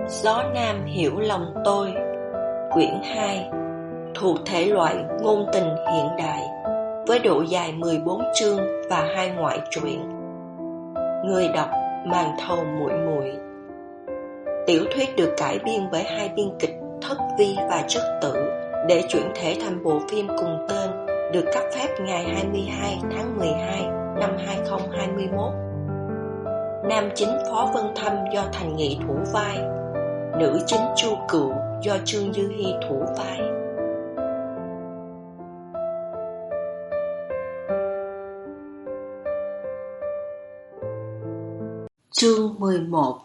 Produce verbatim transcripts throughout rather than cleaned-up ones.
Gió Nam hiểu lòng tôi. Quyển hai, thuộc thể loại ngôn tình hiện đại, với độ dài mười bốn chương và hai ngoại truyện. Người đọc Màn Thầu Muội Muội. Tiểu thuyết được cải biên bởi hai biên kịch Thất Vi và Trất Tử để chuyển thể thành bộ phim cùng tên, được cấp phép ngày hai mươi hai tháng mười hai năm hai nghìn không trăm hai mươi mốt. Nam chính Phó Vân Thâm do Thành Nghị thủ vai, nữ chính Chu Cựu do Trương Dư Hi thủ vai. Chương mười một.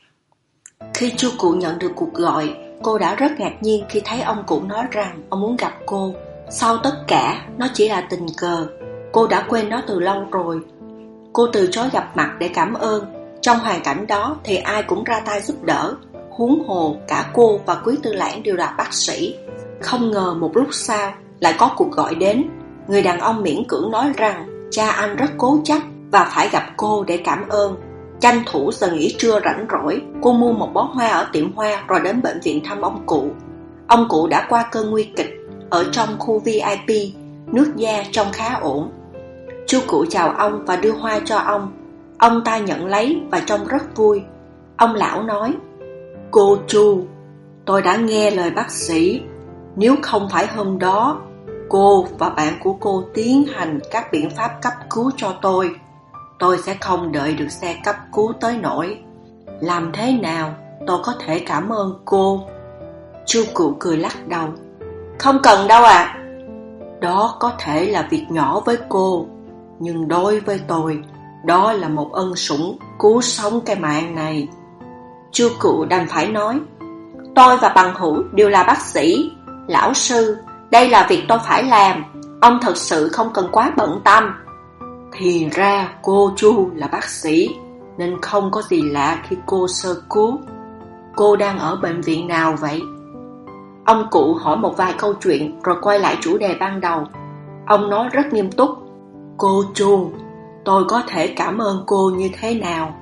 Khi Chu Cựu nhận được cuộc gọi, cô đã rất ngạc nhiên khi thấy ông cụ nói rằng ông muốn gặp cô. Sau tất cả, nó chỉ là tình cờ. Cô đã quên nó từ lâu rồi. Cô từ chối gặp mặt để cảm ơn. Trong hoàn cảnh đó thì ai cũng ra tay giúp đỡ. Huống hồ cả cô và Quý Tư Lãng đều là bác sĩ. Không ngờ một lúc sau lại có cuộc gọi đến. Người đàn ông miễn cưỡng nói rằng cha anh rất cố chấp và phải gặp cô để cảm ơn. Tranh thủ giờ nghỉ trưa rảnh rỗi, cô mua một bó hoa ở tiệm hoa rồi đến bệnh viện thăm ông cụ. Ông cụ đã qua cơn nguy kịch, ở trong khu vi ai pi, nước da trông khá ổn. Chu Cựu chào ông và đưa hoa cho ông. Ông ta nhận lấy và trông rất vui. Ông lão nói: "Cô Chu, tôi đã nghe lời bác sĩ. Nếu không phải hôm đó cô và bạn của cô tiến hành các biện pháp cấp cứu cho tôi, tôi sẽ không đợi được xe cấp cứu tới nỗi. Làm thế nào tôi có thể cảm ơn cô?" Chu Cựu cười lắc đầu: "Không cần đâu ạ." À. "Đó có thể là việc nhỏ với cô, nhưng đối với tôi, đó là một ân sủng cứu sống cái mạng này." Chu Cựu đành phải nói: "Tôi và bằng hữu đều là bác sĩ. Lão sư, đây là việc tôi phải làm. Ông thật sự không cần quá bận tâm." "Thì ra cô Chu là bác sĩ, nên không có gì lạ khi cô sơ cứu. Cô đang ở bệnh viện nào vậy?" Ông cụ hỏi một vài câu chuyện rồi quay lại chủ đề ban đầu. Ông nói rất nghiêm túc: "Cô Chu, tôi có thể cảm ơn cô như thế nào?"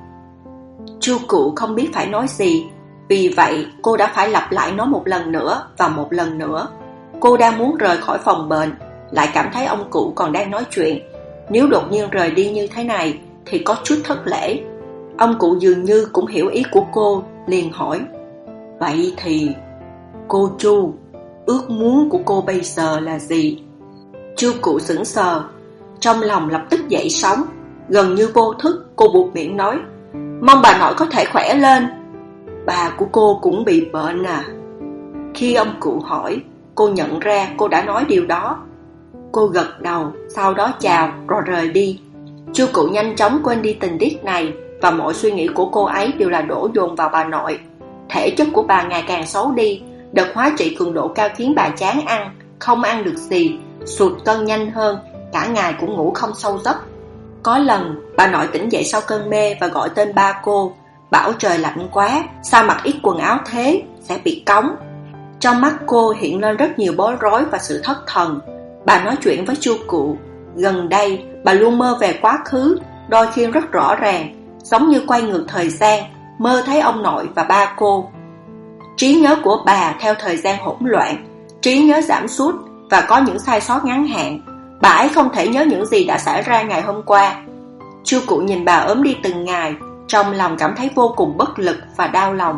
Chu Cựu không biết phải nói gì, vì vậy cô đã phải lặp lại nó một lần nữa và một lần nữa. Cô đang muốn rời khỏi phòng bệnh, lại cảm thấy ông cụ còn đang nói chuyện. Nếu đột nhiên rời đi như thế này thì có chút thất lễ. Ông cụ dường như cũng hiểu ý của cô, liền hỏi: "Vậy thì cô Chu, ước muốn của cô bây giờ là gì?" Chu Cựu sững sờ, trong lòng lập tức dậy sóng. Gần như vô thức cô buột miệng nói: "Mong bà nội có thể khỏe lên." "Bà của cô cũng bị bệnh à?" Khi ông cụ hỏi, cô nhận ra cô đã nói điều đó. Cô gật đầu, sau đó chào rồi rời đi. Chu Cựu nhanh chóng quên đi tình tiết này, và mọi suy nghĩ của cô ấy đều là đổ dồn vào bà nội. Thể chất của bà ngày càng xấu đi. Đợt hóa trị cường độ cao khiến bà chán ăn, không ăn được gì, sụt cân nhanh hơn, cả ngày cũng ngủ không sâu giấc. Có lần bà nội tỉnh dậy sau cơn mê và gọi tên ba cô, bảo trời lạnh quá, sao mặc ít quần áo thế, sẽ bị cóng. Trong mắt cô hiện lên rất nhiều bối rối và sự thất thần. Bà nói chuyện với Chu Cựu. Gần đây bà luôn mơ về quá khứ, đôi khi rất rõ ràng, giống như quay ngược thời gian, mơ thấy ông nội và ba cô. Trí nhớ của bà theo thời gian hỗn loạn, trí nhớ giảm sút và có những sai sót ngắn hạn. Bà ấy không thể nhớ những gì đã xảy ra ngày hôm qua. Chu Cựu nhìn bà ốm đi từng ngày, trong lòng cảm thấy vô cùng bất lực và đau lòng.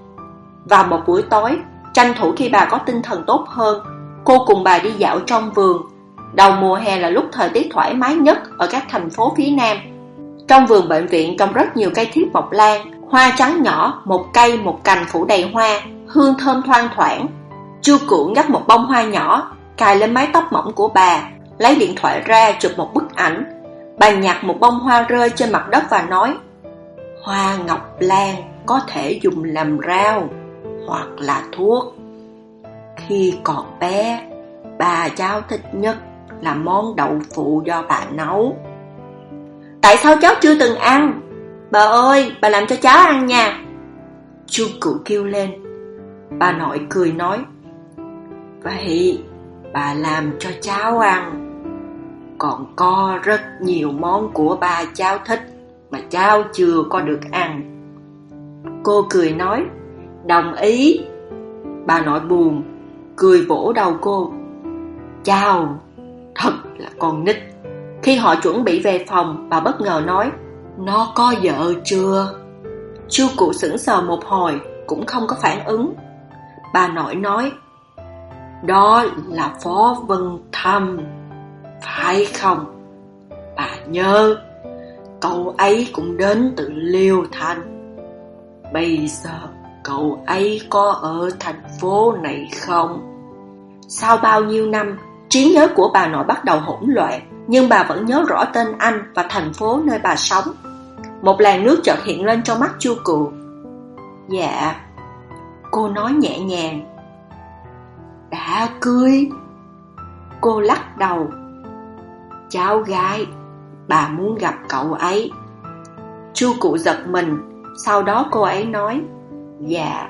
Vào một buổi tối, tranh thủ khi bà có tinh thần tốt hơn, cô cùng bà đi dạo trong vườn. Đầu mùa hè là lúc thời tiết thoải mái nhất ở các thành phố phía Nam. Trong vườn bệnh viện trồng rất nhiều cây thiếp mộc lan, hoa trắng nhỏ, một cây một cành phủ đầy hoa, hương thơm thoang thoảng. Chu Cựu ngắt một bông hoa nhỏ, cài lên mái tóc mỏng của bà, lấy điện thoại ra chụp một bức ảnh. Bà nhặt một bông hoa rơi trên mặt đất và nói: "Hoa ngọc lan có thể dùng làm rau hoặc là thuốc. Khi còn bé, bà cháu thích nhất là món đậu phụ do bà nấu." "Tại sao cháu chưa từng ăn? Bà ơi, bà làm cho cháu ăn nha." Chu Cựu kêu lên. Bà nội cười nói: "Vậy bà làm cho cháu ăn. Còn có rất nhiều món của bà cháu thích mà cháu chưa có được ăn." Cô cười nói: Đồng ý. Bà nội buồn, cười vỗ đầu cô. Chào, thật là con nít. Khi họ chuẩn bị về phòng, bà bất ngờ nói, nó có vợ chưa? Chu cụ sững sờ một hồi, cũng không có phản ứng. Bà nội nói, đó là Phó Vân Thâm, phải không? Bà nhớ, cậu ấy cũng đến từ Liêu Thành. Bây giờ cậu ấy có ở thành phố này không? Sau bao nhiêu năm, trí nhớ của bà nội bắt đầu hỗn loạn, nhưng bà vẫn nhớ rõ tên anh và thành phố nơi bà sống. Một làn nước chợt hiện lên trong mắt Chu Cụ. Dạ, cô nói nhẹ nhàng. Đã cưới. Cô lắc đầu. Cháu gái, bà muốn gặp cậu ấy. Chu Cụ giật mình. Sau đó cô ấy nói, dạ.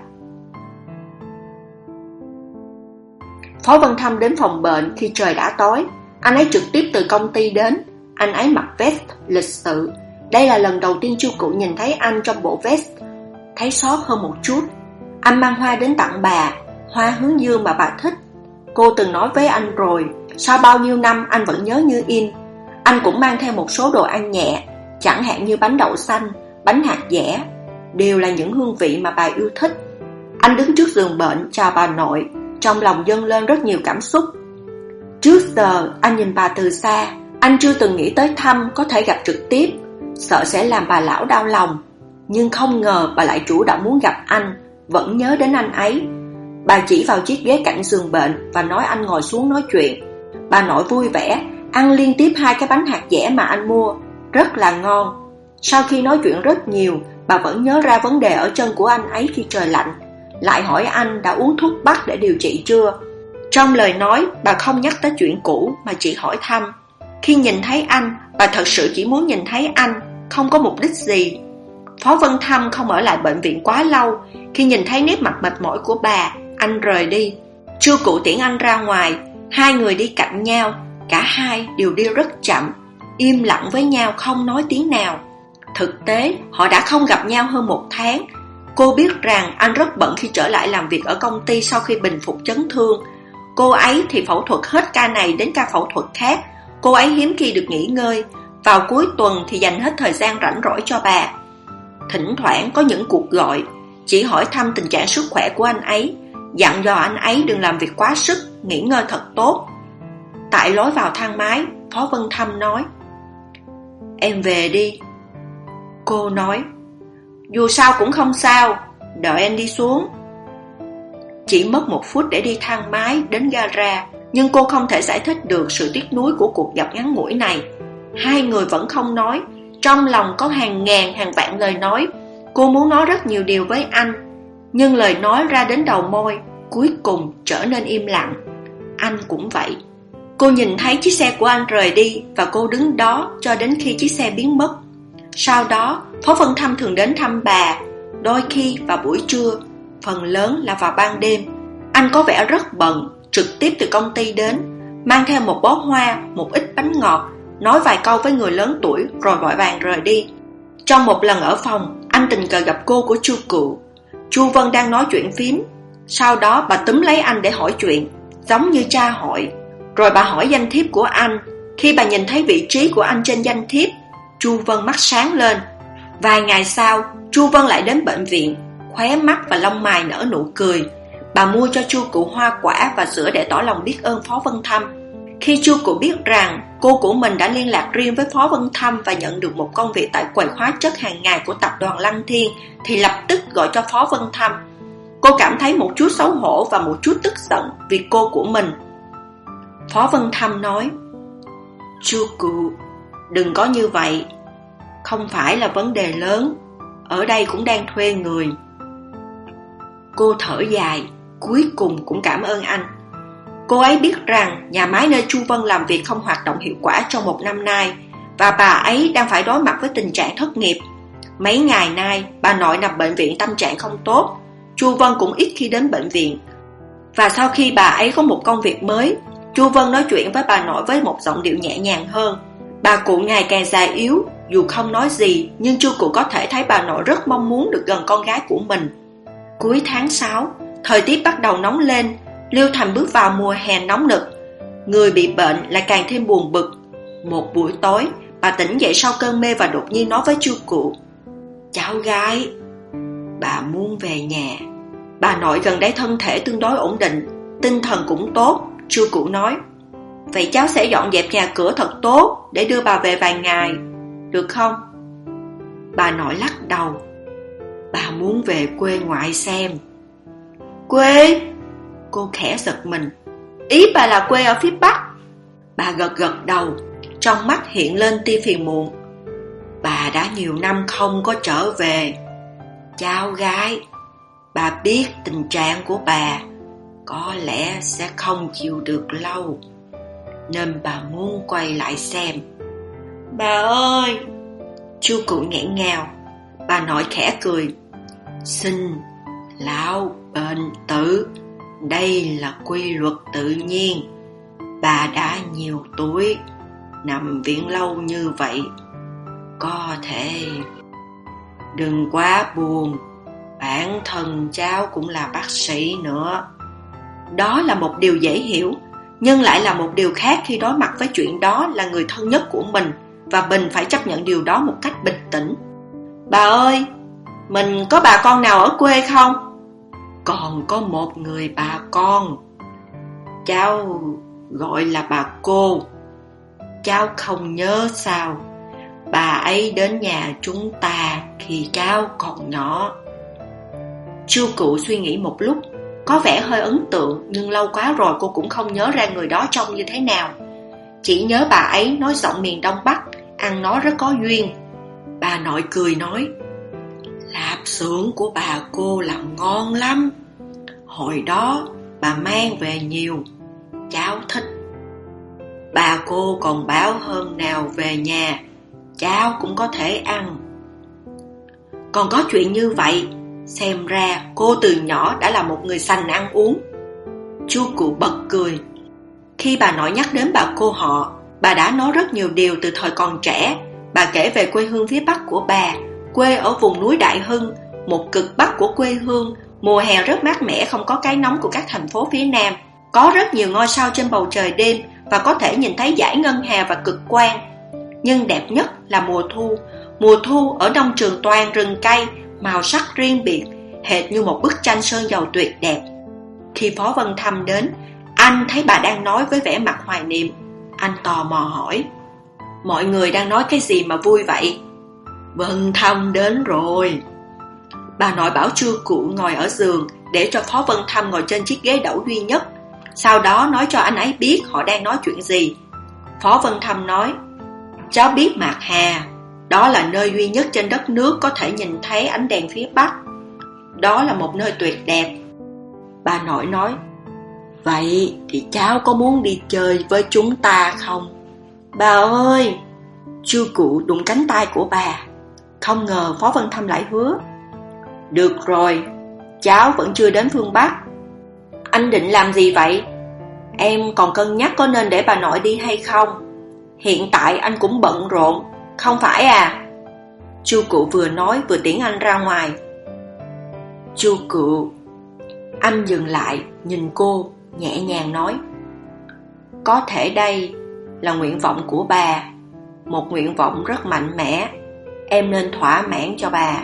Phó Vân Thâm đến phòng bệnh khi trời đã tối. Anh ấy trực tiếp từ công ty đến. Anh ấy mặc vest lịch sự. Đây là lần đầu tiên Chu Cụ nhìn thấy anh trong bộ vest. Thấy xót hơn một chút. Anh mang hoa đến tặng bà, hoa hướng dương mà bà thích. Cô từng nói với anh rồi, sau bao nhiêu năm anh vẫn nhớ như in. Anh cũng mang theo một số đồ ăn nhẹ, chẳng hạn như bánh đậu xanh, bánh hạt dẻ, đều là những hương vị mà bà yêu thích. Anh đứng trước giường bệnh chào bà nội, trong lòng dâng lên rất nhiều cảm xúc. Trước giờ anh nhìn bà từ xa, anh chưa từng nghĩ tới Thâm có thể gặp trực tiếp, sợ sẽ làm bà lão đau lòng. Nhưng không ngờ bà lại chủ động muốn gặp anh, vẫn nhớ đến anh ấy. Bà chỉ vào chiếc ghế cạnh giường bệnh và nói anh ngồi xuống nói chuyện. Bà nội vui vẻ, ăn liên tiếp hai cái bánh hạt dẻ mà anh mua, rất là ngon. Sau khi nói chuyện rất nhiều, bà vẫn nhớ ra vấn đề ở chân của anh ấy khi trời lạnh, lại hỏi anh đã uống thuốc bắc để điều trị chưa. Trong lời nói, bà không nhắc tới chuyện cũ mà chỉ hỏi thăm. Khi nhìn thấy anh, bà thật sự chỉ muốn nhìn thấy anh, không có mục đích gì. Phó Vân Thâm không ở lại bệnh viện quá lâu. Khi nhìn thấy nét mặt mệt mỏi của bà, anh rời đi. Chu Cụ tiễn anh ra ngoài. Hai người đi cạnh nhau, cả hai đều đi rất chậm, im lặng với nhau không nói tiếng nào. Thực tế, họ đã không gặp nhau hơn một tháng. Cô biết rằng anh rất bận khi trở lại làm việc ở công ty sau khi bình phục chấn thương. Cô ấy thì phẫu thuật hết ca này đến ca phẫu thuật khác. Cô ấy hiếm khi được nghỉ ngơi. Vào cuối tuần thì dành hết thời gian rảnh rỗi cho bà. Thỉnh thoảng có những cuộc gọi, chỉ hỏi thăm tình trạng sức khỏe của anh ấy, dặn dò anh ấy đừng làm việc quá sức, nghỉ ngơi thật tốt. Tại lối vào thang máy, Phó Vân Thâm nói, em về đi. Cô nói, dù sao cũng không sao, đợi em đi xuống. Chỉ mất một phút để đi thang máy đến gara, nhưng cô không thể giải thích được sự tiếc nuối của cuộc gặp ngắn ngủi này. Hai người vẫn không nói, trong lòng có hàng ngàn hàng vạn lời nói. Cô muốn nói rất nhiều điều với anh, nhưng lời nói ra đến đầu môi cuối cùng trở nên im lặng. Anh cũng vậy. Cô nhìn thấy chiếc xe của anh rời đi, và cô đứng đó cho đến khi chiếc xe biến mất. Sau đó, Phó Vân Thâm thường đến thăm bà, đôi khi vào buổi trưa, phần lớn là vào ban đêm. Anh có vẻ rất bận, trực tiếp từ công ty đến, mang theo một bó hoa, một ít bánh ngọt, nói vài câu với người lớn tuổi rồi vội vàng rời đi. Trong một lần ở phòng, anh tình cờ gặp cô của Chu Cụ. Chu Vân đang nói chuyện phím. Sau đó bà túm lấy anh để hỏi chuyện, giống như cha hỏi. Rồi bà hỏi danh thiếp của anh. Khi bà nhìn thấy vị trí của anh trên danh thiếp, Chu Vân mắt sáng lên. Vài ngày sau, Chu Vân lại đến bệnh viện, khóe mắt và lông mày nở nụ cười. Bà mua cho Chu Cụ hoa quả và sữa để tỏ lòng biết ơn Phó Vân Thâm. Khi Chu Cụ biết rằng cô của mình đã liên lạc riêng với Phó Vân Thâm và nhận được một công việc tại quầy hóa chất hàng ngày của tập đoàn Lăng Thiên, thì lập tức gọi cho Phó Vân Thâm. Cô cảm thấy một chút xấu hổ và một chút tức giận vì cô của mình. Phó Vân Thâm nói, Chu Cụ, đừng có như vậy. Không phải là vấn đề lớn, ở đây cũng đang thuê người. Cô thở dài, cuối cùng cũng cảm ơn anh. Cô ấy biết rằng nhà máy nơi Chu Vân làm việc không hoạt động hiệu quả trong một năm nay, và bà ấy đang phải đối mặt với tình trạng thất nghiệp. Mấy ngày nay, bà nội nằm bệnh viện tâm trạng không tốt. Chu Vân cũng ít khi đến bệnh viện. Và sau khi bà ấy có một công việc mới, Chu Vân nói chuyện với bà nội với một giọng điệu nhẹ nhàng hơn. Bà cụ ngày càng già yếu, dù không nói gì, nhưng Chu Cụ có thể thấy bà nội rất mong muốn được gần con gái của mình. Cuối tháng sáu, thời tiết bắt đầu nóng lên. Liêu Thành bước vào mùa hè nóng nực. Người bị bệnh lại càng thêm buồn bực. Một buổi tối, bà tỉnh dậy sau cơn mê và đột nhiên nói với Chu Cụ: "Cháu gái, bà muốn về nhà." Bà nội gần đây thân thể tương đối ổn định, tinh thần cũng tốt. Chu Cụ nói: "Vậy cháu sẽ dọn dẹp nhà cửa thật tốt để đưa bà về vài ngày, được không?" Bà nội lắc đầu: "Bà muốn về quê ngoại xem." "Quê?" Cô khẽ giật mình. "Ý bà là quê ở phía Bắc?" Bà gật gật đầu, trong mắt hiện lên tia phiền muộn. "Bà đã nhiều năm không có trở về. Cháu gái, bà biết tình trạng của bà có lẽ sẽ không chịu được lâu, nên bà muốn quay lại xem." "Bà ơi!" Chu Cụ nghẹn ngào. Bà nội khẽ cười: "Sinh lão bệnh tử, đây là quy luật tự nhiên. Bà đã nhiều tuổi, nằm viện lâu như vậy, có thể... Đừng quá buồn, bản thân cháu cũng là bác sĩ nữa." Đó là một điều dễ hiểu, nhưng lại là một điều khác khi đối mặt với chuyện đó là người thân nhất của mình, và Bình phải chấp nhận điều đó một cách bình tĩnh. "Bà ơi, mình có bà con nào ở quê không?" "Còn có một người bà con. Cháu gọi là bà cô. Cháu không nhớ sao? Bà ấy đến nhà chúng ta khi cháu còn nhỏ." Chu Cụ suy nghĩ một lúc, có vẻ hơi ấn tượng, nhưng lâu quá rồi cô cũng không nhớ ra người đó trông như thế nào. Chỉ nhớ bà ấy nói giọng miền Đông Bắc, ăn nói rất có duyên. Bà nội cười nói: "Lạp xưởng của bà cô làm ngon lắm. Hồi đó bà mang về nhiều, cháu thích. Bà cô còn bảo hôm nào về nhà cháu cũng có thể ăn." "Còn có chuyện như vậy, xem ra cô từ nhỏ đã là một người sành ăn uống." Chu Cụ bật cười. Khi bà nội nhắc đến bà cô họ, bà đã nói rất nhiều điều từ thời còn trẻ. Bà kể về quê hương phía Bắc của bà, quê ở vùng núi Đại Hưng, một cực Bắc của quê hương. Mùa hè rất mát mẻ, không có cái nóng của các thành phố phía Nam. Có rất nhiều ngôi sao trên bầu trời đêm và có thể nhìn thấy dải ngân hà và cực quang. Nhưng đẹp nhất là mùa thu. Mùa thu ở nông trường toàn rừng cây, màu sắc riêng biệt, hệt như một bức tranh sơn dầu tuyệt đẹp. Khi Phó Vân Thâm đến, anh thấy bà đang nói với vẻ mặt hoài niệm. Anh tò mò hỏi: "Mọi người đang nói cái gì mà vui vậy?" "Vân Thâm đến rồi." Bà nội bảo Chu Cụ ngồi ở giường để cho Phó Vân Thâm ngồi trên chiếc ghế đẩu duy nhất. Sau đó nói cho anh ấy biết họ đang nói chuyện gì. Phó Vân Thâm nói: "Cháu biết Mạc Hà, đó là nơi duy nhất trên đất nước có thể nhìn thấy ánh đèn phía Bắc. Đó là một nơi tuyệt đẹp." Bà nội nói: "Vậy thì cháu có muốn đi chơi với chúng ta không?" "Bà ơi!" Chu Cụ đụng cánh tay của bà. Không ngờ Phó Vân Thâm lại hứa: "Được rồi, cháu vẫn chưa đến phương Bắc." "Anh định làm gì vậy?" "Em còn cân nhắc có nên để bà nội đi hay không. Hiện tại anh cũng bận rộn, không phải à?" Chu Cụ vừa nói vừa tiễn anh ra ngoài. "Chu Cụ." Anh dừng lại, nhìn cô, nhẹ nhàng nói: "Có thể đây là nguyện vọng của bà, một nguyện vọng rất mạnh mẽ. Em nên thỏa mãn cho bà."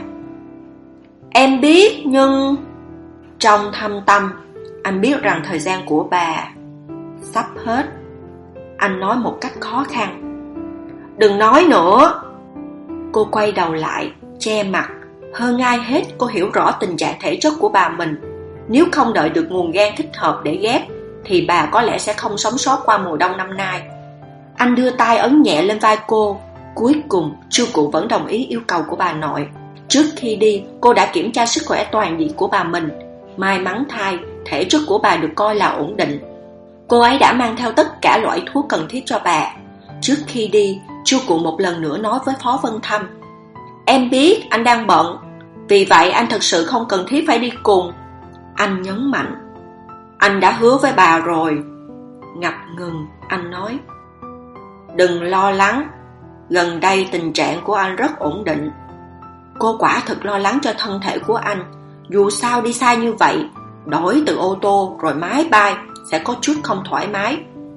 "Em biết, nhưng..." Trong thâm tâm, anh biết rằng thời gian của bà sắp hết. Anh nói một cách khó khăn: "Đừng nói nữa." Cô quay đầu lại, che mặt. Hơn ai hết cô hiểu rõ tình trạng thể chất của bà mình. Nếu không đợi được nguồn gan thích hợp để ghép thì bà có lẽ sẽ không sống sót qua mùa đông năm nay. Anh đưa tay ấn nhẹ lên vai cô. Cuối cùng Chu Cụ vẫn đồng ý yêu cầu của bà nội. Trước khi đi, cô đã kiểm tra sức khỏe toàn diện của bà mình. May mắn thay, thể chất của bà được coi là ổn định. Cô ấy đã mang theo tất cả loại thuốc cần thiết cho bà. Trước khi đi, Chu Cụ một lần nữa nói với Phó Vân Thâm: "Em biết anh đang bận, vì vậy anh thật sự không cần thiết phải đi cùng." Anh nhấn mạnh: "Anh đã hứa với bà rồi." Ngập ngừng, anh nói: "Đừng lo lắng, gần đây tình trạng của anh rất ổn định." Cô quả thực lo lắng cho thân thể của anh. Dù sao đi xa như vậy, đổi từ ô tô rồi máy bay sẽ có chút không thoải mái.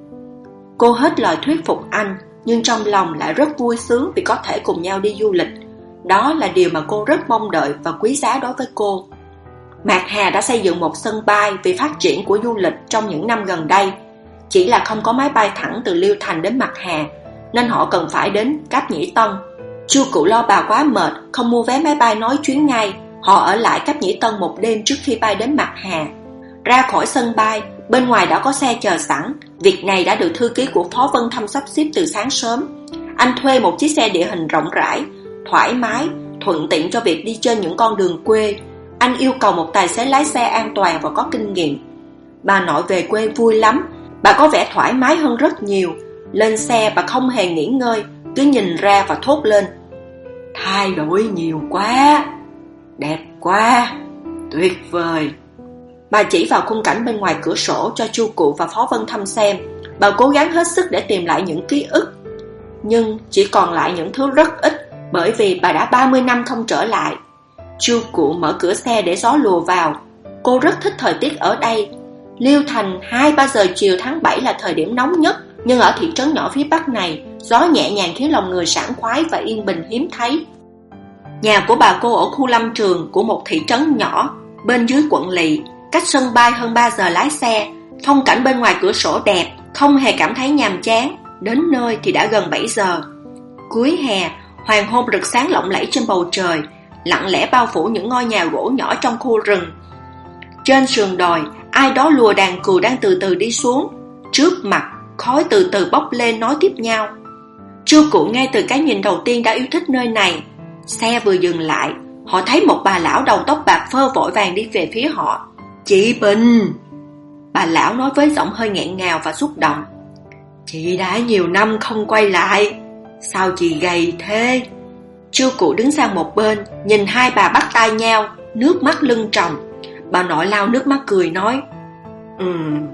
Cô hết lời thuyết phục anh, nhưng trong lòng lại rất vui sướng vì có thể cùng nhau đi du lịch. Đó là điều mà cô rất mong đợi và quý giá đối với cô. Mạc Hà đã xây dựng một sân bay vì phát triển của du lịch trong những năm gần đây. Chỉ là không có máy bay thẳng từ Liêu Thành đến Mạc Hà, nên họ cần phải đến Cáp Nhĩ Tân. Chu Cụ lo bà quá mệt, không mua vé máy bay nói chuyến ngay. Họ ở lại Cáp Nhĩ Tân một đêm trước khi bay đến Mạc Hà. Ra khỏi sân bay, bên ngoài đã có xe chờ sẵn. Việc này đã được thư ký của Phó Vân Thâm sắp xếp từ sáng sớm. Anh thuê một chiếc xe địa hình rộng rãi, thoải mái, thuận tiện cho việc đi trên những con đường quê. Anh yêu cầu một tài xế lái xe an toàn và có kinh nghiệm. Bà nội về quê vui lắm. Bà có vẻ thoải mái hơn rất nhiều. Lên xe bà không hề nghỉ ngơi, cứ nhìn ra và thốt lên: thay đổi nhiều quá, đẹp quá, tuyệt vời. Bà chỉ vào khung cảnh bên ngoài cửa sổ cho Chu Cụ và Phó Vân Thâm xem. Bà cố gắng hết sức để tìm lại những ký ức, nhưng chỉ còn lại những thứ rất ít, bởi vì bà đã ba mươi năm không trở lại. Chu Cụ mở cửa xe để gió lùa vào. Cô rất thích thời tiết ở đây. Liêu Thành hai ba giờ chiều tháng bảy là thời điểm nóng nhất, nhưng ở thị trấn nhỏ phía bắc này, gió nhẹ nhàng khiến lòng người sảng khoái và yên bình hiếm thấy. Nhà của bà cô ở khu lâm trường của một thị trấn nhỏ bên dưới quận Lỵ, cách sân bay hơn ba giờ lái xe. Phong cảnh bên ngoài cửa sổ đẹp, không hề cảm thấy nhàm chán. Đến nơi thì đã gần bảy giờ. Cuối hè, hoàng hôn rực sáng lộng lẫy trên bầu trời, lặng lẽ bao phủ những ngôi nhà gỗ nhỏ trong khu rừng. Trên sườn đồi, ai đó lùa đàn cừu đang từ từ đi xuống. Trước mặt, khói từ từ bốc lên nối tiếp nhau. Chu Cụ ngay từ cái nhìn đầu tiên đã yêu thích nơi này. Xe vừa dừng lại, họ thấy một bà lão đầu tóc bạc phơ vội vàng đi về phía họ. Chị Bình! Bà lão nói với giọng hơi nghẹn ngào và xúc động. Chị đã nhiều năm không quay lại, sao chị gầy thế? Chu Cụ đứng sang một bên, nhìn hai bà bắt tay nhau, nước mắt lưng tròng. Bà nội lau nước mắt cười nói: Ừm,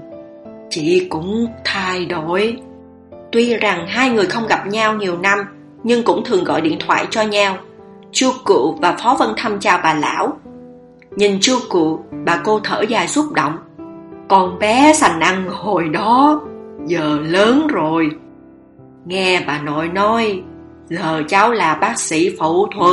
chị cũng thay đổi. Tuy rằng hai người không gặp nhau nhiều năm, nhưng cũng thường gọi điện thoại cho nhau. Chu Cụ và Phó Vân Thâm chào bà lão. Nhìn Chu Cụ, bà cô thở dài xúc động. Con bé sành ăn hồi đó, giờ lớn rồi. Nghe bà nội nói, giờ cháu là bác sĩ phẫu thuật.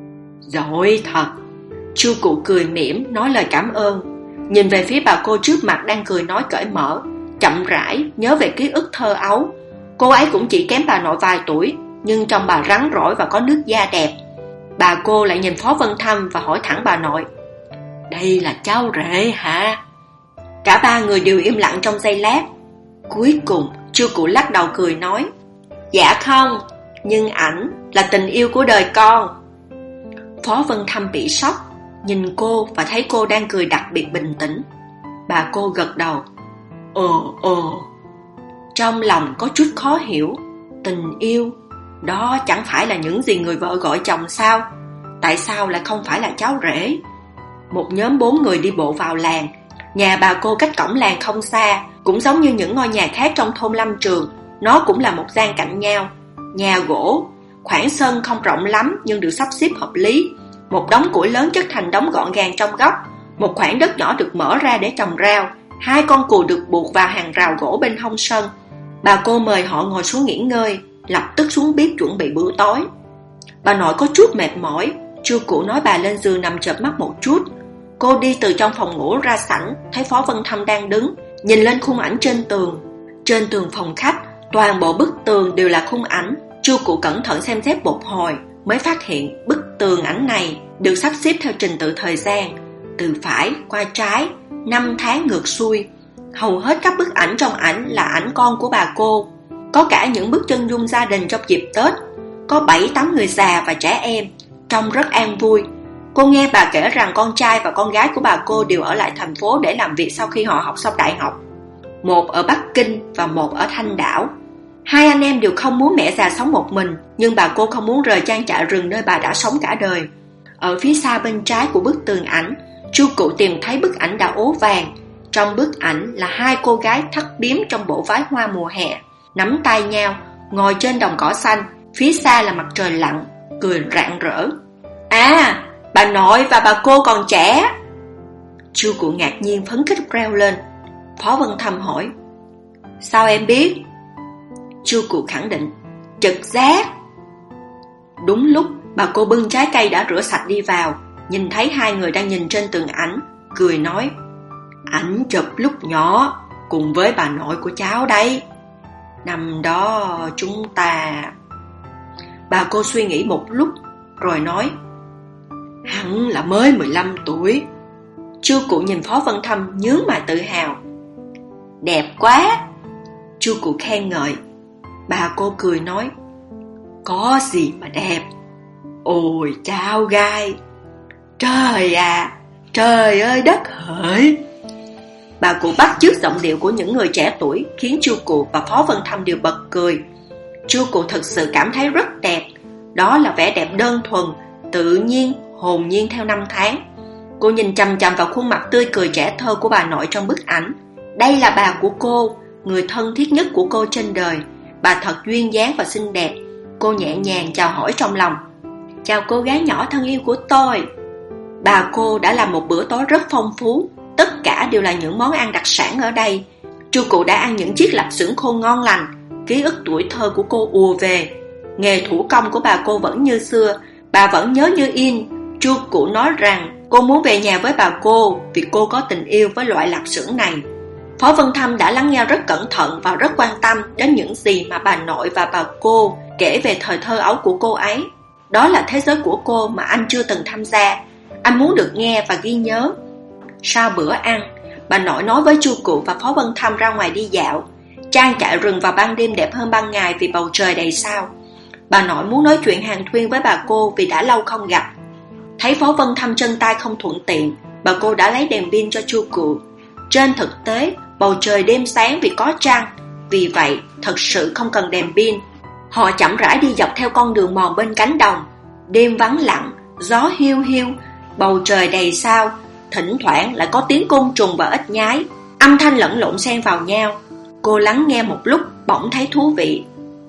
Giỏi thật. Chu Cụ cười mỉm, nói lời cảm ơn. Nhìn về phía bà cô trước mặt đang cười nói cởi mở, chậm rãi nhớ về ký ức thơ ấu. Cô ấy cũng chỉ kém bà nội vài tuổi, nhưng trông bà rắn rỏi và có nước da đẹp. Bà cô lại nhìn Phó Vân Thâm và hỏi thẳng bà nội: Đây là cháu rể hả? Cả ba người đều im lặng trong giây lát. Cuối cùng Chu Cụ lắc đầu cười nói: Dạ không, nhưng ảnh là tình yêu của đời con. Phó Vân Thâm bị sốc, nhìn cô và thấy cô đang cười đặc biệt bình tĩnh. Bà cô gật đầu. Ồ ồ. Trong lòng có chút khó hiểu. Tình yêu, đó chẳng phải là những gì người vợ gọi chồng sao? Tại sao lại không phải là cháu rể? Một nhóm bốn người đi bộ vào làng. Nhà bà cô cách cổng làng không xa, cũng giống như những ngôi nhà khác trong thôn lâm trường. Nó cũng là một gian cạnh nhau. Nhà gỗ, khoảng sân không rộng lắm nhưng được sắp xếp hợp lý. Một đống củi lớn chất thành đống gọn gàng trong góc. Một khoảng đất nhỏ được mở ra để trồng rau. Hai con cừu được buộc vào hàng rào gỗ bên hông sân. Bà cô mời họ ngồi xuống nghỉ ngơi, lập tức xuống bếp chuẩn bị bữa tối. Bà nội có chút mệt mỏi. Chu Cụ nói bà lên giường nằm chợp mắt một chút. Cô đi từ trong phòng ngủ ra sảnh, thấy Phó Vân Thâm đang đứng, nhìn lên khung ảnh trên tường. Trên tường phòng khách, toàn bộ bức tường đều là khung ảnh. Chu Cụ cẩn thận xem xét một hồi, mới phát hiện bức tường ảnh này được sắp xếp theo trình tự thời gian, từ phải qua trái, năm tháng ngược xuôi. Hầu hết các bức ảnh trong ảnh là ảnh con của bà cô. Có cả những bức chân dung gia đình trong dịp Tết. Có bảy tám người già và trẻ em, trông rất an vui. Cô nghe bà kể rằng con trai và con gái của bà cô đều ở lại thành phố để làm việc sau khi họ học xong đại học. Một ở Bắc Kinh và một ở Thanh Đảo. Hai anh em đều không muốn mẹ già sống một mình, nhưng bà cô không muốn rời trang trại rừng nơi bà đã sống cả đời. Ở phía xa bên trái của bức tường ảnh, Chu Cụ tìm thấy bức ảnh đã ố vàng. Trong bức ảnh là hai cô gái thắt biếm trong bộ váy hoa mùa hè, nắm tay nhau, ngồi trên đồng cỏ xanh. Phía xa là mặt trời lặn, cười rạng rỡ. À, bà nội và bà cô còn trẻ. Chu Cụ ngạc nhiên phấn khích reo lên. Phó Vân Thâm hỏi: Sao em biết? Chu Cụ khẳng định: Trực giác. Đúng lúc bà cô bưng trái cây đã rửa sạch đi vào, nhìn thấy hai người đang nhìn trên tường ảnh, cười nói: Ảnh chụp lúc nhỏ cùng với bà nội của cháu đấy. Năm đó chúng ta... Bà cô suy nghĩ một lúc rồi nói: Hắn là mới mười lăm tuổi. Chu Cụ nhìn Phó Vân Thâm nhướng mày tự hào. Đẹp quá. Chu Cụ khen ngợi. Bà cô cười nói: Có gì mà đẹp. Ôi cháu gai, trời à, trời ơi đất hỡi. Bà cụ bắt chước giọng điệu của những người trẻ tuổi, khiến Chu Cụ và Phó Vân Thâm đều bật cười. Chu Cụ thực sự cảm thấy rất đẹp. Đó là vẻ đẹp đơn thuần, tự nhiên, hồn nhiên theo năm tháng. Cô nhìn chằm chằm vào khuôn mặt tươi cười trẻ thơ của bà nội trong bức ảnh. Đây là bà của cô, người thân thiết nhất của cô trên đời. Bà thật duyên dáng và xinh đẹp. Cô nhẹ nhàng chào hỏi trong lòng: Chào cô gái nhỏ thân yêu của tôi. Bà cô đã làm một bữa tối rất phong phú. Tất cả đều là những món ăn đặc sản ở đây. Chu Cụ đã ăn những chiếc lạp xưởng khô ngon lành. Ký ức tuổi thơ của cô ùa về. Nghề thủ công của bà cô vẫn như xưa. Bà vẫn nhớ như in. Chu Cụ nói rằng cô muốn về nhà với bà cô vì cô có tình yêu với loại lạp xưởng này. Phó Vân Thâm đã lắng nghe rất cẩn thận và rất quan tâm đến những gì mà bà nội và bà cô kể về thời thơ ấu của cô ấy. Đó là thế giới của cô mà anh chưa từng tham gia. Anh muốn được nghe và ghi nhớ. Sau bữa ăn, bà nội nói với Chu Cụ và Phó Vân Thâm ra ngoài đi dạo. Trang trại rừng vào ban đêm đẹp hơn ban ngày vì bầu trời đầy sao. Bà nội muốn nói chuyện hàn huyên với bà cô vì đã lâu không gặp. Thấy Phó Vân Thâm chân tay không thuận tiện, bà cô đã lấy đèn pin cho Chu Cụ. Trên thực tế, bầu trời đêm sáng vì có trăng, vì vậy thật sự không cần đèn pin. Họ chậm rãi đi dọc theo con đường mòn bên cánh đồng. Đêm vắng lặng, gió hiu hiu, bầu trời đầy sao. Thỉnh thoảng lại có tiếng côn trùng và ếch nhái. Âm thanh lẫn lộn xen vào nhau. Cô lắng nghe một lúc bỗng thấy thú vị.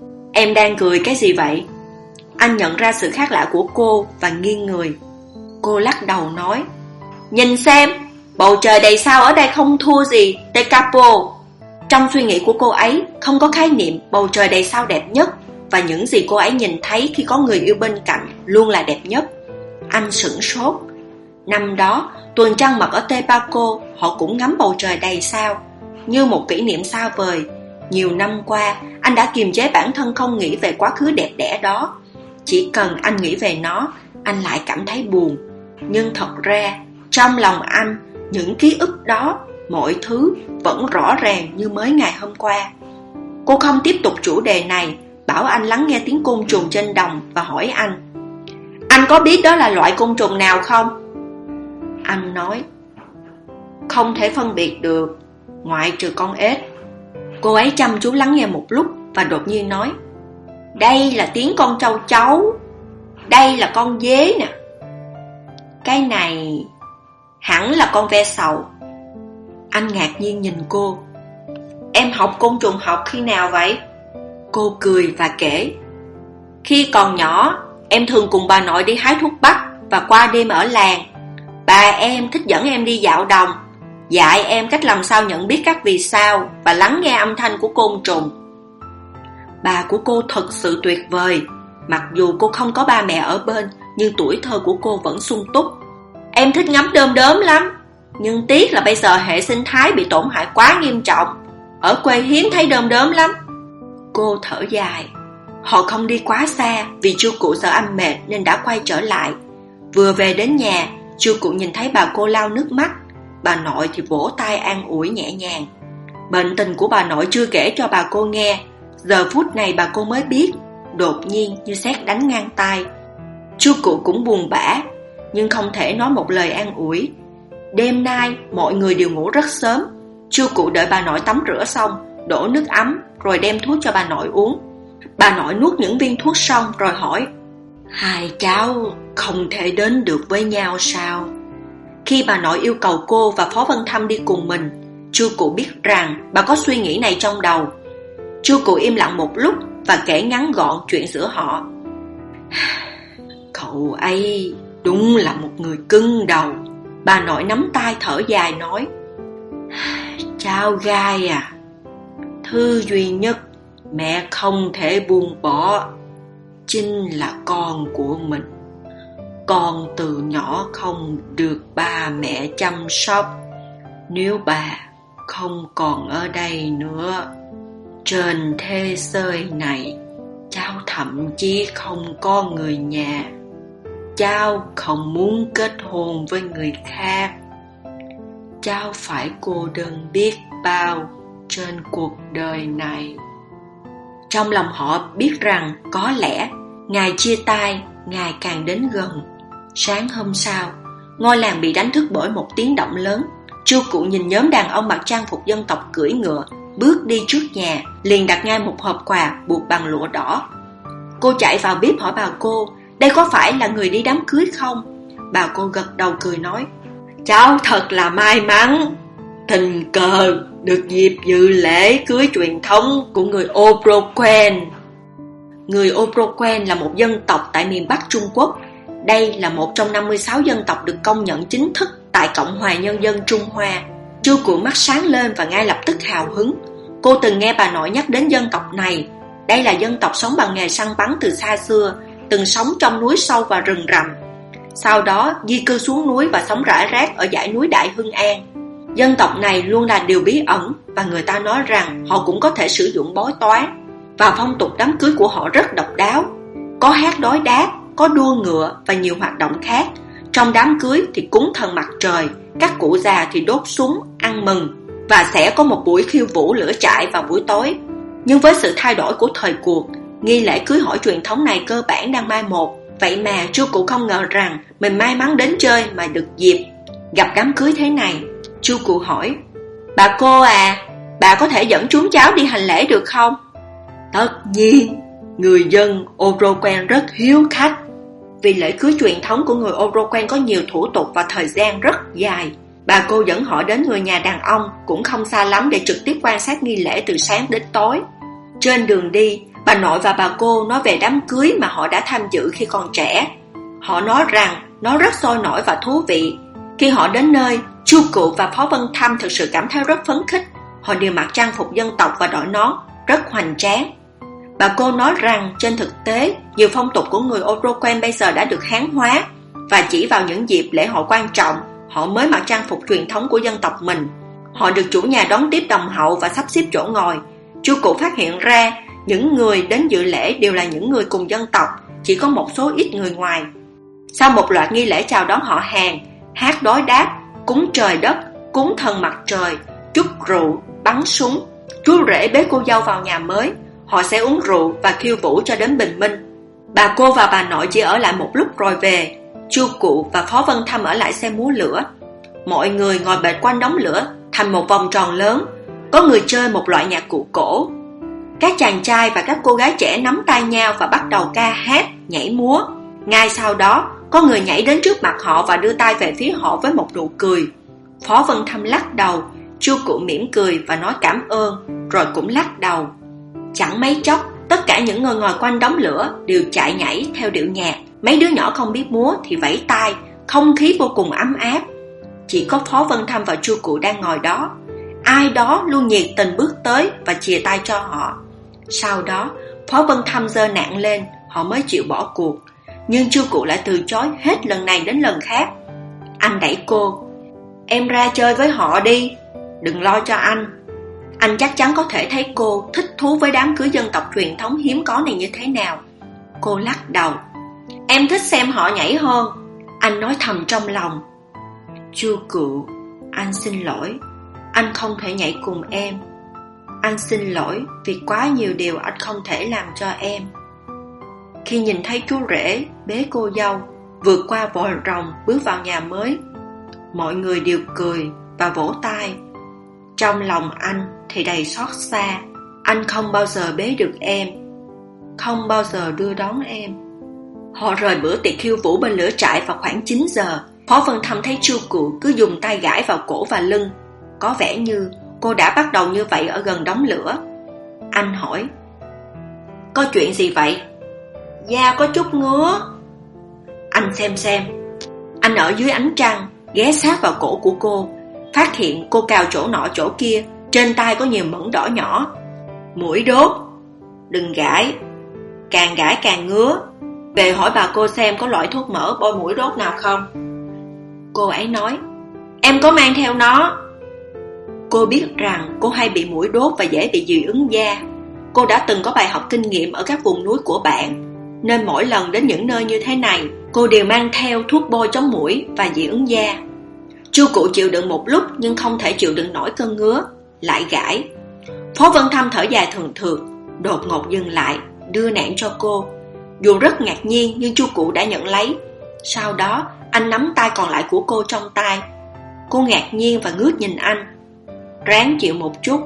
Em đang cười cái gì vậy? Anh nhận ra sự khác lạ của cô và nghiêng người. Cô lắc đầu nói: Nhìn xem, bầu trời đầy sao ở đây không thua gì Tecapo. Trong suy nghĩ của cô ấy không có khái niệm bầu trời đầy sao đẹp nhất, và những gì cô ấy nhìn thấy khi có người yêu bên cạnh luôn là đẹp nhất. Anh sửng sốt. Năm đó, tuần trăng mật ở Tepaco, họ cũng ngắm bầu trời đầy sao, như một kỷ niệm xa vời. Nhiều năm qua, anh đã kiềm chế bản thân không nghĩ về quá khứ đẹp đẽ đó. Chỉ cần anh nghĩ về nó, anh lại cảm thấy buồn. Nhưng thật ra, trong lòng anh, những ký ức đó, mọi thứ vẫn rõ ràng như mới ngày hôm qua. Cô không tiếp tục chủ đề này, bảo anh lắng nghe tiếng côn trùng trên đồng và hỏi anh: Anh có biết đó là loại côn trùng nào không? Anh nói: Không thể phân biệt được, ngoại trừ con ếch. Cô ấy chăm chú lắng nghe một lúc và đột nhiên nói: Đây là tiếng con trâu chấu. Đây là con dế nè. Cái này hẳn là con ve sầu. Anh ngạc nhiên nhìn cô. Em học côn trùng học khi nào vậy? Cô cười và kể: Khi còn nhỏ, em thường cùng bà nội đi hái thuốc bắc và qua đêm ở làng. Bà em thích dẫn em đi dạo đồng, dạy em cách làm sao nhận biết các vì sao và lắng nghe âm thanh của côn trùng. Bà của cô thật sự tuyệt vời. Mặc dù cô không có ba mẹ ở bên, nhưng tuổi thơ của cô vẫn sung túc. Em thích ngắm đom đóm lắm, nhưng tiếc là bây giờ hệ sinh thái bị tổn hại quá nghiêm trọng. Ở quê hiếm thấy đom đóm lắm. Cô thở dài. Họ không đi quá xa vì Chu Cụ sợ anh mệt nên đã quay trở lại. Vừa về đến nhà, Chu Cụ nhìn thấy bà cô lau nước mắt. Bà nội thì vỗ tay an ủi nhẹ nhàng. Bệnh tình của bà nội chưa kể cho bà cô nghe. Giờ phút này bà cô mới biết. Đột nhiên như sét đánh ngang tai. Chu Cụ cũng buồn bã, nhưng không thể nói một lời an ủi. Đêm nay mọi người đều ngủ rất sớm. Chu Cụ đợi bà nội tắm rửa xong, đổ nước ấm rồi đem thuốc cho bà nội uống. Bà nội nuốt những viên thuốc xong rồi hỏi: Hai cháu không thể đến được với nhau sao? Khi bà nội yêu cầu cô và Phó Vân Thâm đi cùng mình, Chu Cụ biết rằng bà có suy nghĩ này trong đầu. Chu Cụ im lặng một lúc và kể ngắn gọn chuyện giữa họ. Cậu ấy đúng là một người cứng đầu. Bà nội nắm tay thở dài nói: Cháu gai à, thứ duy nhất mẹ không thể buông bỏ chính là con của mình. Con từ nhỏ không được ba mẹ chăm sóc. Nếu bà không còn ở đây nữa, trên thế giới này, cháu thậm chí không có người nhà. Cháu không muốn kết hôn với người khác. Cháu phải cô đơn biết bao trên cuộc đời này. Trong lòng họ biết rằng có lẽ ngày chia tay ngày càng đến gần. Sáng hôm sau, ngôi làng bị đánh thức bởi một tiếng động lớn. Chu Cụ nhìn nhóm đàn ông mặc trang phục dân tộc cưỡi ngựa bước đi trước nhà, liền đặt ngay một hộp quà buộc bằng lụa đỏ. Cô chạy vào bếp hỏi bà cô, đây có phải là người đi đám cưới không? Bà cô gật đầu cười nói: Cháu thật là may mắn, tình cờ được dịp dự lễ cưới truyền thống của người Obroquen. Người Obroquen là một dân tộc tại miền Bắc Trung Quốc. Đây là một trong năm mươi sáu dân tộc được công nhận chính thức tại Cộng hòa Nhân dân Trung Hoa. Chu Cụ mắt sáng lên và ngay lập tức hào hứng. Cô từng nghe bà nội nhắc đến dân tộc này. Đây là dân tộc sống bằng nghề săn bắn từ xa xưa, từng sống trong núi sâu và rừng rậm. Sau đó di cư xuống núi và sống rải rác ở dãy núi Đại Hưng An. Dân tộc này luôn là điều bí ẩn, và người ta nói rằng họ cũng có thể sử dụng bói toán. Và phong tục đám cưới của họ rất độc đáo. Có hát đối đáp, có đua ngựa và nhiều hoạt động khác. Trong đám cưới thì cúng thần mặt trời, các cụ già thì đốt súng, ăn mừng, và sẽ có một buổi khiêu vũ lửa trại vào buổi tối. Nhưng với sự thay đổi của thời cuộc, nghi lễ cưới hỏi truyền thống này cơ bản đang mai một. Vậy mà Chu Cụ không ngờ rằng mình may mắn đến chơi mà được dịp gặp đám cưới thế này. Chu Cụ hỏi: Bà cô à, bà có thể dẫn chúng cháu đi hành lễ được không? Tất nhiên, người dân Obroquen rất hiếu khách. Vì lễ cưới truyền thống của người Obroquen có nhiều thủ tục và thời gian rất dài. Bà cô dẫn họ đến người nhà đàn ông cũng không xa lắm để trực tiếp quan sát nghi lễ từ sáng đến tối. Trên đường đi, bà nội và bà cô nói về đám cưới mà họ đã tham dự khi còn trẻ. Họ nói rằng nó rất sôi nổi và thú vị. Khi họ đến nơi, Chu Cụ và Phó Vân Thâm thực sự cảm thấy rất phấn khích. Họ đều mặc trang phục dân tộc và đội nón, rất hoành tráng. Bà cô nói rằng trên thực tế, nhiều phong tục của người Obroquen bây giờ đã được hán hóa, và chỉ vào những dịp lễ hội quan trọng, họ mới mặc trang phục truyền thống của dân tộc mình. Họ được chủ nhà đón tiếp đồng hậu và sắp xếp chỗ ngồi. Chu Cụ phát hiện ra những người đến dự lễ đều là những người cùng dân tộc, chỉ có một số ít người ngoài. Sau một loạt nghi lễ chào đón họ hàng, hát đối đáp, cúng trời đất, cúng thần mặt trời, chúc rượu, bắn súng, chú rể bế cô dâu vào nhà mới, họ sẽ uống rượu và khiêu vũ cho đến bình minh. Bà cô và bà nội chỉ ở lại một lúc rồi về. Chu Cụ và Phó Vân Thâm ở lại xem múa lửa. Mọi người ngồi bệt quanh đống lửa thành một vòng tròn lớn. Có người chơi một loại nhạc cụ cổ. Các chàng trai và các cô gái trẻ nắm tay nhau và bắt đầu ca hát, nhảy múa. Ngay sau đó, có người nhảy đến trước mặt họ và đưa tay về phía họ với một nụ cười. Phó Vân Thâm lắc đầu, Chu Cụ mỉm cười và nói cảm ơn, rồi cũng lắc đầu. Chẳng mấy chốc, tất cả những người ngồi quanh đống lửa đều chạy nhảy theo điệu nhạc. Mấy đứa nhỏ không biết múa thì vẫy tay, không khí vô cùng ấm áp. Chỉ có Phó Vân Thâm và Chu Cụ đang ngồi đó. Ai đó luôn nhiệt tình bước tới và chìa tay cho họ. Sau đó, Phó Vân Thâm giơ nạn lên, họ mới chịu bỏ cuộc. Nhưng Chu Cụ lại từ chối hết lần này đến lần khác. Anh đẩy cô: Em ra chơi với họ đi, đừng lo cho anh. Anh chắc chắn có thể thấy cô thích thú với đám cưới dân tộc truyền thống hiếm có này như thế nào. Cô lắc đầu: Em thích xem họ nhảy hơn. Anh nói thầm trong lòng: Chu Cụ, anh xin lỗi, anh không thể nhảy cùng em. Anh xin lỗi vì quá nhiều điều anh không thể làm cho em. Khi nhìn thấy chú rể bế cô dâu vượt qua vòi rồng bước vào nhà mới, mọi người đều cười và vỗ tay. Trong lòng anh thì đầy xót xa. Anh không bao giờ bế được em, không bao giờ đưa đón em. Họ rời bữa tiệc khiêu vũ bên lửa trại vào khoảng chín giờ. Phó Vân Thâm thấy Chu Cụ cứ dùng tay gãi vào cổ và lưng. Có vẻ như cô đã bắt đầu như vậy ở gần đống lửa. Anh hỏi: Có chuyện gì vậy? Da có chút ngứa. Anh xem xem. Anh ở dưới ánh trăng, ghé sát vào cổ của cô, phát hiện cô cào chỗ nọ chỗ kia, trên tay có nhiều mẩn đỏ nhỏ. Mũi đốt. Đừng gãi, càng gãi càng ngứa. Về hỏi bà cô xem có loại thuốc mỡ bôi mũi đốt nào không. Cô ấy nói, em có mang theo nó. Cô biết rằng cô hay bị muỗi đốt và dễ bị dị ứng da. Cô đã từng có bài học kinh nghiệm ở các vùng núi của bạn, nên mỗi lần đến những nơi như thế này, cô đều mang theo thuốc bôi chống muỗi và dị ứng da. Chu Cụ chịu đựng một lúc nhưng không thể chịu đựng nổi cơn ngứa, lại gãi. Phó Vân Thâm thở dài thường thượt, đột ngột dừng lại, đưa nạng cho cô. Dù rất ngạc nhiên nhưng Chu Cụ đã nhận lấy. Sau đó anh nắm tay còn lại của cô trong tay. Cô ngạc nhiên và ngước nhìn anh. Ráng chịu một chút,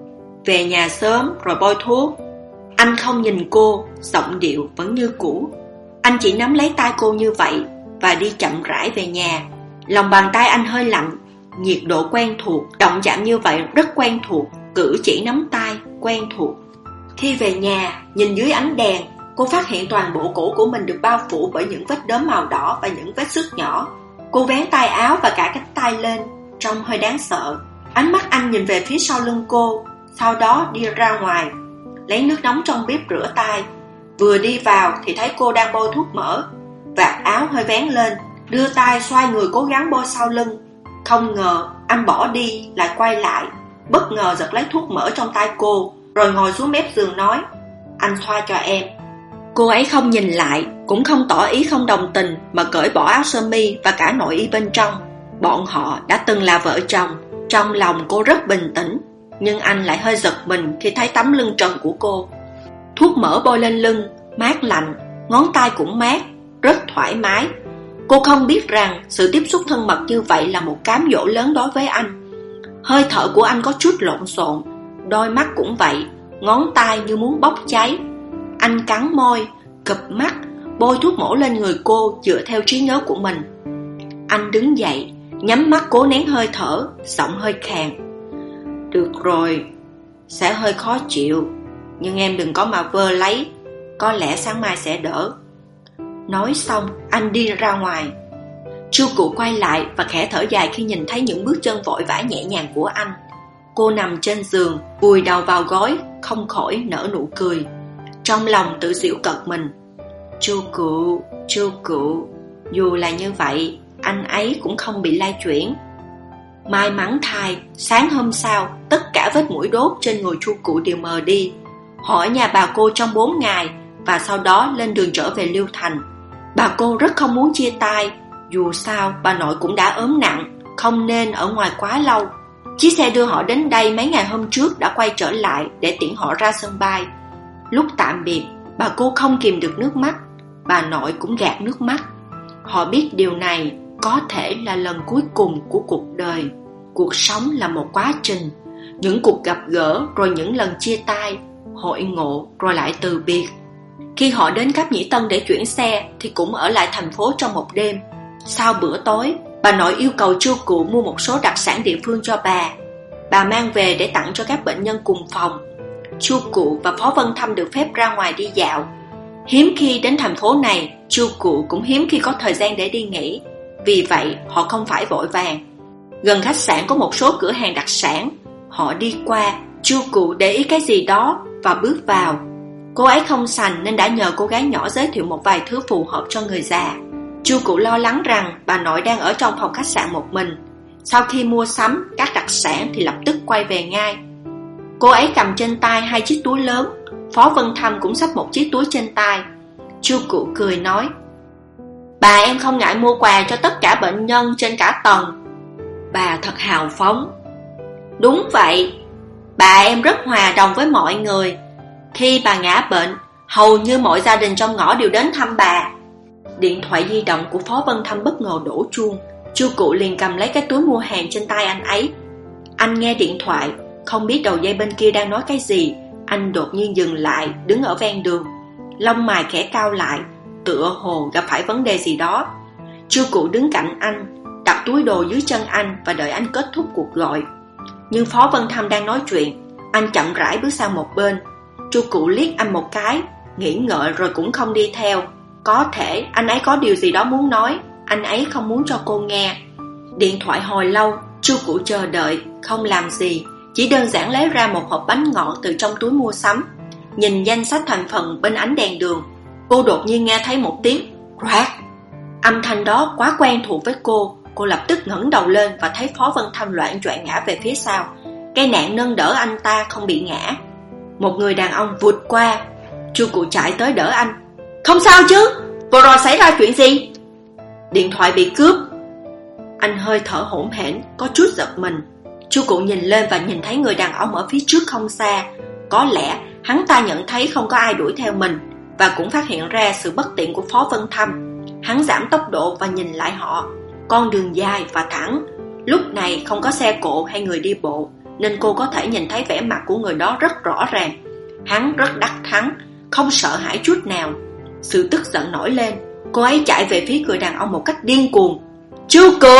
về nhà sớm rồi bôi thuốc. Anh không nhìn cô, giọng điệu vẫn như cũ. Anh chỉ nắm lấy tay cô như vậy và đi chậm rãi về nhà. Lòng bàn tay anh hơi lạnh, nhiệt độ quen thuộc, động chạm như vậy rất quen thuộc, cử chỉ nắm tay quen thuộc. Khi về nhà, nhìn dưới ánh đèn, cô phát hiện toàn bộ cổ của mình được bao phủ bởi những vết đốm màu đỏ và những vết xước nhỏ. Cô vén tay áo và cả cánh tay lên, trông hơi đáng sợ. Ánh mắt anh nhìn về phía sau lưng cô, sau đó đi ra ngoài, lấy nước nóng trong bếp rửa tay. Vừa đi vào thì thấy cô đang bôi thuốc mỡ, vạt áo hơi vén lên, đưa tay xoay người cố gắng bôi sau lưng. Không ngờ anh bỏ đi lại quay lại, bất ngờ giật lấy thuốc mỡ trong tay cô, rồi ngồi xuống mép giường nói, anh xoa cho em. Cô ấy không nhìn lại, cũng không tỏ ý không đồng tình, mà cởi bỏ áo sơ mi và cả nội y bên trong. Bọn họ đã từng là vợ chồng. Trong lòng cô rất bình tĩnh, nhưng anh lại hơi giật mình khi thấy tấm lưng trần của cô. Thuốc mỡ bôi lên lưng, mát lạnh, ngón tay cũng mát, rất thoải mái. Cô không biết rằng sự tiếp xúc thân mật như vậy là một cám dỗ lớn đối với anh. Hơi thở của anh có chút lộn xộn, đôi mắt cũng vậy, ngón tay như muốn bốc cháy. Anh cắn môi, cụp mắt, bôi thuốc mỡ lên người cô dựa theo trí nhớ của mình. Anh đứng dậy, nhắm mắt cố nén hơi thở, giọng hơi khàn. Được rồi, sẽ hơi khó chịu, nhưng em đừng có mà vơ lấy, có lẽ sáng mai sẽ đỡ. Nói xong, anh đi ra ngoài. Chu Cụ quay lại và khẽ thở dài khi nhìn thấy những bước chân vội vã nhẹ nhàng của anh. Cô nằm trên giường, vùi đầu vào gối, không khỏi nở nụ cười. Trong lòng tự giễu cợt mình. Chu Cụ, Chu Cụ, dù là như vậy, anh ấy cũng không bị lai chuyển. May mắn thay, sáng hôm sau, tất cả vết mũi đốt trên người Chu Cụ đều mờ đi. Họ ở nhà bà cô trong bốn ngày và sau đó lên đường trở về Liêu Thành. Bà cô rất không muốn chia tay, dù sao bà nội cũng đã ốm nặng, không nên ở ngoài quá lâu. Chiếc xe đưa họ đến đây mấy ngày hôm trước đã quay trở lại để tiễn họ ra sân bay. Lúc tạm biệt, bà cô không kìm được nước mắt, bà nội cũng gạt nước mắt. Họ biết điều này có thể là lần cuối cùng của cuộc đời. Cuộc sống là một quá trình, những cuộc gặp gỡ rồi những lần chia tay, hội ngộ rồi lại từ biệt. Khi họ đến Cáp Nhĩ Tân để chuyển xe thì cũng ở lại thành phố trong một đêm. Sau bữa tối, bà nội yêu cầu Chu Cụ mua một số đặc sản địa phương cho bà. Bà mang về để tặng cho các bệnh nhân cùng phòng. Chu Cụ và Phó Vân Thâm được phép ra ngoài đi dạo. Hiếm khi đến thành phố này, Chu Cụ cũng hiếm khi có thời gian để đi nghỉ. Vì vậy họ không phải vội vàng. Gần khách sạn có một số cửa hàng đặc sản. Họ đi qua, Chu Cụ để ý cái gì đó và bước vào. Cô ấy không sành nên đã nhờ cô gái nhỏ giới thiệu một vài thứ phù hợp cho người già. Chu Cụ lo lắng rằng bà nội đang ở trong phòng khách sạn một mình. Sau khi mua sắm các đặc sản thì lập tức quay về ngay. Cô ấy cầm trên tay hai chiếc túi lớn. Phó Vân Thâm cũng xách một chiếc túi trên tay. Chu Cụ cười nói, bà em không ngại mua quà cho tất cả bệnh nhân trên cả tầng. Bà thật hào phóng. Đúng vậy, bà em rất hòa đồng với mọi người. Khi bà ngã bệnh, hầu như mọi gia đình trong ngõ đều đến thăm bà. Điện thoại di động của Phó Vân Thâm bất ngờ đổ chuông. Chu Cụ liền cầm lấy cái túi mua hàng trên tay anh ấy. Anh nghe điện thoại, không biết đầu dây bên kia đang nói cái gì. Anh đột nhiên dừng lại, đứng ở ven đường, lông mày khẽ cau lại, tựa hồ gặp phải vấn đề gì đó. Chu Cụ đứng cạnh anh, đặt túi đồ dưới chân anh và đợi anh kết thúc cuộc gọi. Nhưng Phó Vân Thâm đang nói chuyện. Anh chậm rãi bước sang một bên. Chu Cụ liếc anh một cái, nghĩ ngợi rồi cũng không đi theo. Có thể anh ấy có điều gì đó muốn nói, anh ấy không muốn cho cô nghe. Điện thoại hồi lâu, chu Cụ chờ đợi, không làm gì, chỉ đơn giản lấy ra một hộp bánh ngọt từ trong túi mua sắm. Nhìn danh sách thành phần bên ánh đèn đường, cô đột nhiên nghe thấy một tiếng "Roạt". Âm thanh đó quá quen thuộc với cô. Cô lập tức ngẩng đầu lên và thấy Phó Vân Thâm loạng choạng ngã về phía sau. Cây nạn nâng đỡ anh ta không bị ngã. Một người đàn ông vụt qua. chu Cụ chạy tới đỡ anh. "Không sao chứ? Vừa rồi xảy ra chuyện gì?" "Điện thoại bị cướp." Anh hơi thở hổn hển, có chút giật mình. chu Cụ nhìn lên và nhìn thấy người đàn ông ở phía trước không xa. Có lẽ hắn ta nhận thấy không có ai đuổi theo mình, và cũng phát hiện ra sự bất tiện của Phó Vân Thâm. Hắn giảm tốc độ và nhìn lại họ. Con đường dài và thẳng, lúc này không có xe cộ hay người đi bộ, nên cô có thể nhìn thấy vẻ mặt của người đó rất rõ ràng. Hắn rất đắc thắng, không sợ hãi chút nào. Sự tức giận nổi lên, cô ấy chạy về phía người đàn ông một cách điên cuồng. "Chu Cụ!"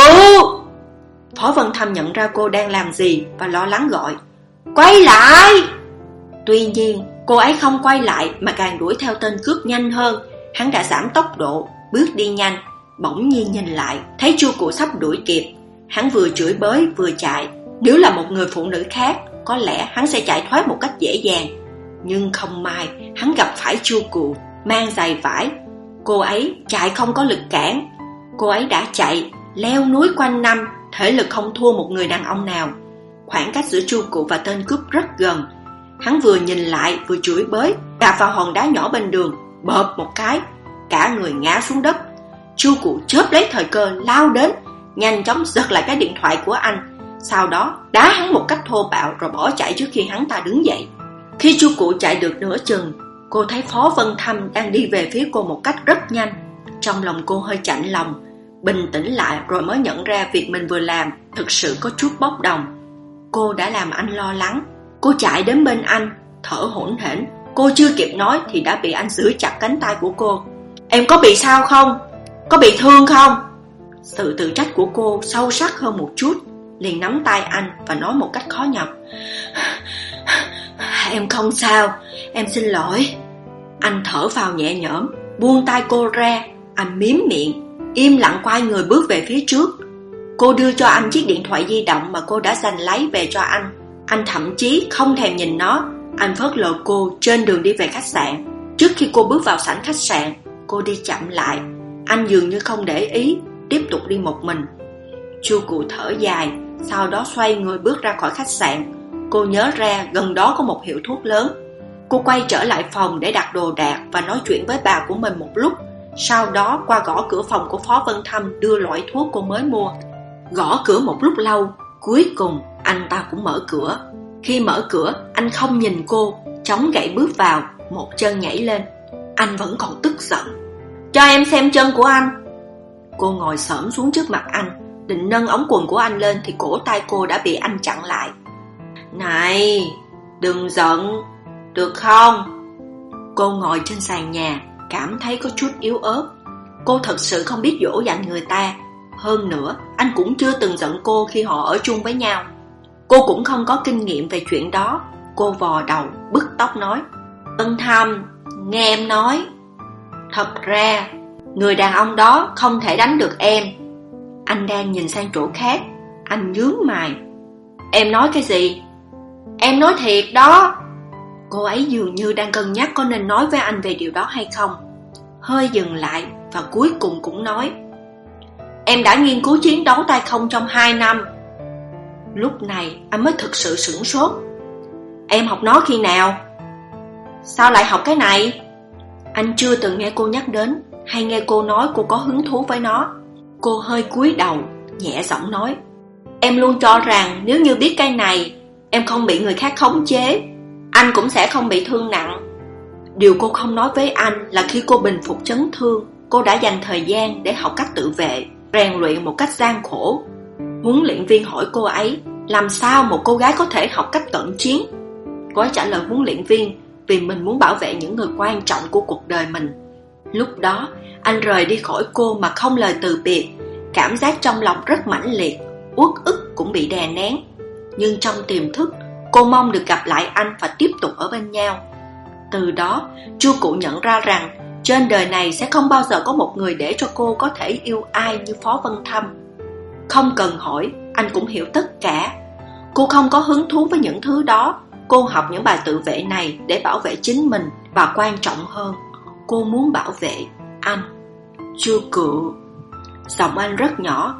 Phó Vân Thâm nhận ra cô đang làm gì và lo lắng gọi, "Quay lại!" Tuy nhiên cô ấy không quay lại mà càng đuổi theo tên cướp nhanh hơn. Hắn đã giảm tốc độ, bước đi nhanh. Bỗng nhiên nhìn lại, thấy chu Cụ sắp đuổi kịp. Hắn vừa chửi bới vừa chạy. Nếu là một người phụ nữ khác, có lẽ hắn sẽ chạy thoát một cách dễ dàng. Nhưng không may, hắn gặp phải chu Cụ mang giày vải. Cô ấy chạy không có lực cản. Cô ấy đã chạy, leo núi quanh năm, thể lực không thua một người đàn ông nào. Khoảng cách giữa chu Cụ và tên cướp rất gần. Hắn vừa nhìn lại vừa chửi bới, đạp vào hòn đá nhỏ bên đường, bợp một cái, cả người ngã xuống đất. chu Cụ chớp lấy thời cơ lao đến, nhanh chóng giật lại cái điện thoại của anh, sau đó đá hắn một cách thô bạo rồi bỏ chạy trước khi hắn ta đứng dậy. Khi chu Cụ chạy được nửa chừng, cô thấy Phó Vân Thâm đang đi về phía cô một cách rất nhanh. Trong lòng cô hơi chạnh lòng, bình tĩnh lại rồi mới nhận ra việc mình vừa làm thực sự có chút bốc đồng. Cô đã làm anh lo lắng. Cô chạy đến bên anh, thở hổn hển. Cô chưa kịp nói thì đã bị anh giữ chặt cánh tay của cô. "Em có bị sao không? Có bị thương không?" Sự tự trách của cô sâu sắc hơn một chút. Liền nắm tay anh và nói một cách khó nhọc, "Em không sao, em xin lỗi." Anh thở phào nhẹ nhõm, buông tay cô ra. Anh mím miệng, im lặng quay người bước về phía trước. Cô đưa cho anh chiếc điện thoại di động mà cô đã giành lấy về cho anh. Anh thậm chí không thèm nhìn nó. Anh phớt lờ cô trên đường đi về khách sạn. Trước khi cô bước vào sảnh khách sạn, cô đi chậm lại. Anh dường như không để ý, tiếp tục đi một mình. chu Cụ thở dài, sau đó xoay người bước ra khỏi khách sạn. Cô nhớ ra gần đó có một hiệu thuốc lớn. Cô quay trở lại phòng để đặt đồ đạc và nói chuyện với bà của mình một lúc. Sau đó qua gõ cửa phòng của Phó Vân Thâm đưa loại thuốc cô mới mua. Gõ cửa một lúc lâu, cuối cùng anh ta cũng mở cửa. Khi mở cửa, anh không nhìn cô, chống gậy bước vào, một chân nhảy lên. Anh vẫn còn tức giận. "Cho em xem chân của anh." Cô ngồi xổm xuống trước mặt anh, định nâng ống quần của anh lên thì cổ tay cô đã bị anh chặn lại. "Này, đừng giận, được không?" Cô ngồi trên sàn nhà, cảm thấy có chút yếu ớt. Cô thật sự không biết dỗ dành người ta. Hơn nữa, anh cũng chưa từng giận cô khi họ ở chung với nhau. Cô cũng không có kinh nghiệm về chuyện đó. Cô vò đầu, bứt tóc nói, "Vân Thâm, nghe em nói. Thật ra, người đàn ông đó không thể đánh được em." Anh đang nhìn sang chỗ khác. Anh nhướng mày. "Em nói cái gì?" "Em nói thiệt đó." Cô ấy dường như đang cân nhắc có nên nói với anh về điều đó hay không. Hơi dừng lại và cuối cùng cũng nói, "Em đã nghiên cứu chiến đấu tay không trong hai năm." Lúc này anh mới thực sự sửng sốt. "Em học nó khi nào? Sao lại học cái này?" Anh chưa từng nghe cô nhắc đến, hay nghe cô nói cô có hứng thú với nó. Cô hơi cúi đầu, nhẹ giọng nói, "Em luôn cho rằng nếu như biết cái này, em không bị người khác khống chế, anh cũng sẽ không bị thương nặng." Điều cô không nói với anh là khi cô bình phục chấn thương, cô đã dành thời gian để học cách tự vệ, rèn luyện một cách gian khổ. Huấn luyện viên hỏi cô ấy, làm sao một cô gái có thể học cách cận chiến? Cô ấy trả lời huấn luyện viên, vì mình muốn bảo vệ những người quan trọng của cuộc đời mình. Lúc đó, anh rời đi khỏi cô mà không lời từ biệt. Cảm giác trong lòng rất mãnh liệt, uất ức cũng bị đè nén. Nhưng trong tiềm thức, cô mong được gặp lại anh và tiếp tục ở bên nhau. Từ đó, Chu Cụ nhận ra rằng trên đời này sẽ không bao giờ có một người để cho cô có thể yêu ai như Phó Vân Thâm. Không cần hỏi, anh cũng hiểu tất cả. Cô không có hứng thú với những thứ đó. Cô học những bài tự vệ này để bảo vệ chính mình, và quan trọng hơn, cô muốn bảo vệ anh. Chưa cự. Giọng anh rất nhỏ.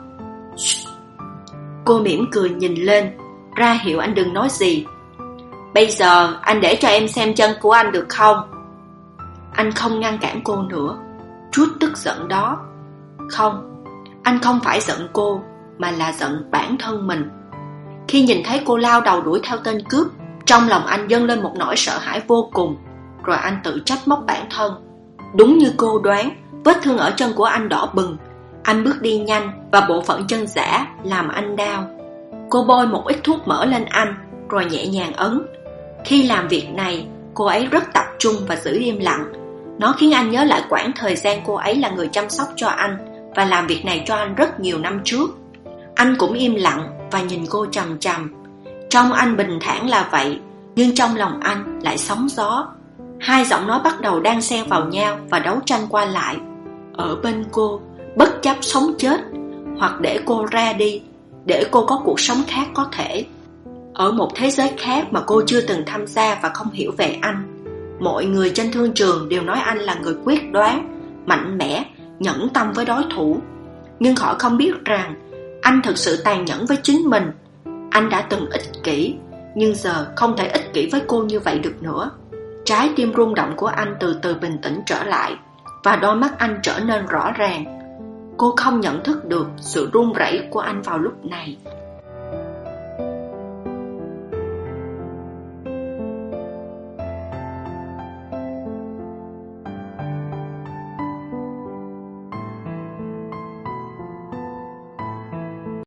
Cô mỉm cười nhìn lên, ra hiệu anh đừng nói gì. Bây giờ anh để cho em xem chân của anh được không? Anh không ngăn cản cô nữa. Chút tức giận đó. Không, anh không phải giận cô, mà là giận bản thân mình. Khi nhìn thấy cô lao đầu đuổi theo tên cướp, trong lòng anh dâng lên một nỗi sợ hãi vô cùng. Rồi anh tự trách móc bản thân. Đúng như cô đoán, vết thương ở chân của anh đỏ bừng. Anh bước đi nhanh, và bộ phận chân giả làm anh đau. Cô bôi một ít thuốc mỡ lên anh, rồi nhẹ nhàng ấn. Khi làm việc này, cô ấy rất tập trung và giữ im lặng. Nó khiến anh nhớ lại quãng thời gian cô ấy là người chăm sóc cho anh, và làm việc này cho anh rất nhiều năm trước. Anh cũng im lặng và nhìn cô chằm chằm. Trong anh bình thản là vậy, nhưng trong lòng anh lại sóng gió. Hai giọng nói bắt đầu đan xen vào nhau và đấu tranh qua lại. Ở bên cô, bất chấp sống chết, hoặc để cô ra đi, để cô có cuộc sống khác có thể. Ở một thế giới khác mà cô chưa từng tham gia và không hiểu về anh. Mọi người trên thương trường đều nói anh là người quyết đoán, mạnh mẽ, nhẫn tâm với đối thủ. Nhưng họ không biết rằng anh thực sự tàn nhẫn với chính mình. Anh đã từng ích kỷ, nhưng giờ không thể ích kỷ với cô như vậy được nữa. Trái tim rung động của anh từ từ bình tĩnh trở lại, và đôi mắt anh trở nên rõ ràng. Cô không nhận thức được sự run rẩy của anh vào lúc này.